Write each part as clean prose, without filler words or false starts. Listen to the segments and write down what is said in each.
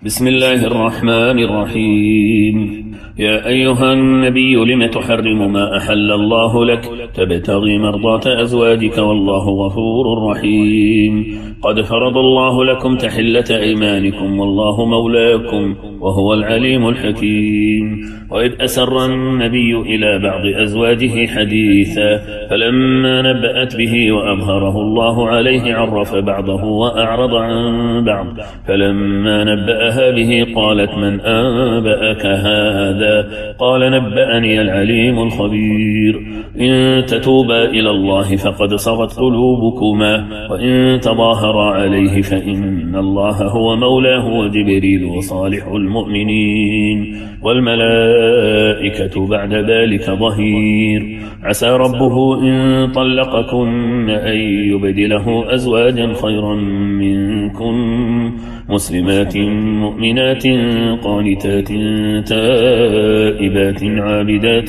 بسم الله الرحمن الرحيم. يا أيها النبي لم تحرم ما أحل الله لك تبتغي مرضاة أزواجك والله غفور رحيم. قد فرض الله لكم تحلة أيمانكم والله مولاكم وهو العليم الحكيم. وإذ أسر النبي إلى بعض أزواجه حديثا فلما نبأت به وأظهره الله عليه عرف بعضه وأعرض عن بعض فلما نبأها به قالت من أنبأك هذا؟ قال نبأني العليم الخبير. إن تتوبا إلى الله فقد صغت قلوبكما وإن تظاهرا عليه فإن الله هو مولاه وجبريل وصالح المؤمنين والملائكة بعد ذلك ظهير. عسى ربه إن طلقكن أن يبدله أزواجا خيرا منكن مسلمات مؤمنات قانتات تائبات عابدات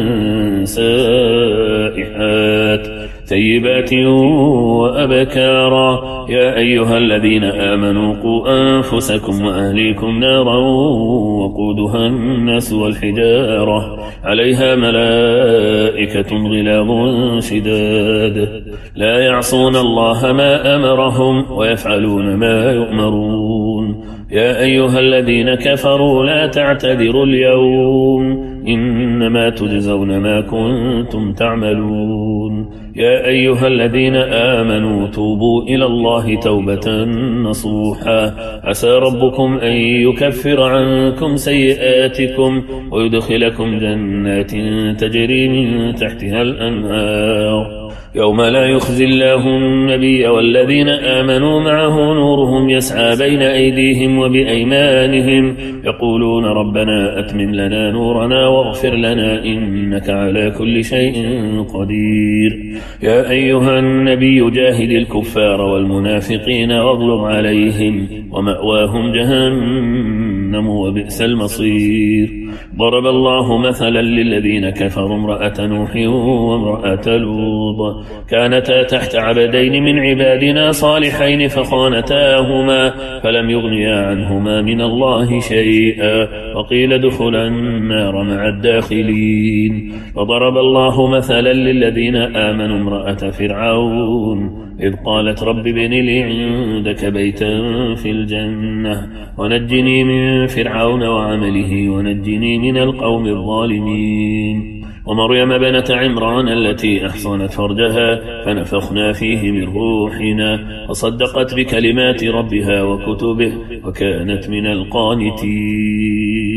سائحات ثيبات وأبكارا. يا أيها الذين آمنوا قوا أنفسكم وأهليكم نارا وقودها الناس والحجارة عليها ملائكة غلاظ شداد لا يعصون الله ما أمرهم ويفعلون ما يؤمرون. يا أيها الذين كفروا لا تعتذروا اليوم إنما تجزون ما كنتم تعملون. يا أيها الذين آمنوا توبوا إلى الله توبة نصوحا عسى ربكم أن يكفر عنكم سيئاتكم ويدخلكم جنات تجري من تحتها الأنهار يوم لا يخزي الله النبي والذين آمنوا معه نورهم يسعى بين أيديهم وبأيمانهم يقولون ربنا أتمم لنا نورنا واغفر لنا إنك على كل شيء قدير. يا أيها النبي جاهد الكفار والمنافقين واغلظ عليهم ومأواهم جهنم وبئس المصير. ضرب الله مثلا للذين كفروا امرأة نوح وامرأة لوط كانتا تحت عبدين من عبادنا صالحين فخانتاهما فلم يغنيا عنهما من الله شيئا وقيل ادخلا النار مع الداخلين. وضرب الله مثلا للذين آمنوا امرأة فرعون إذ قالت رب ابن لي عندك بيتا في الجنة ونجني من فرعون وعمله ونجني من القوم الظالمين. ومريم بنة عمران التي أحصنت فرجها فنفخنا فيه من روحنا وصدقت بكلمات ربها وكتبه وكانت من القانتين.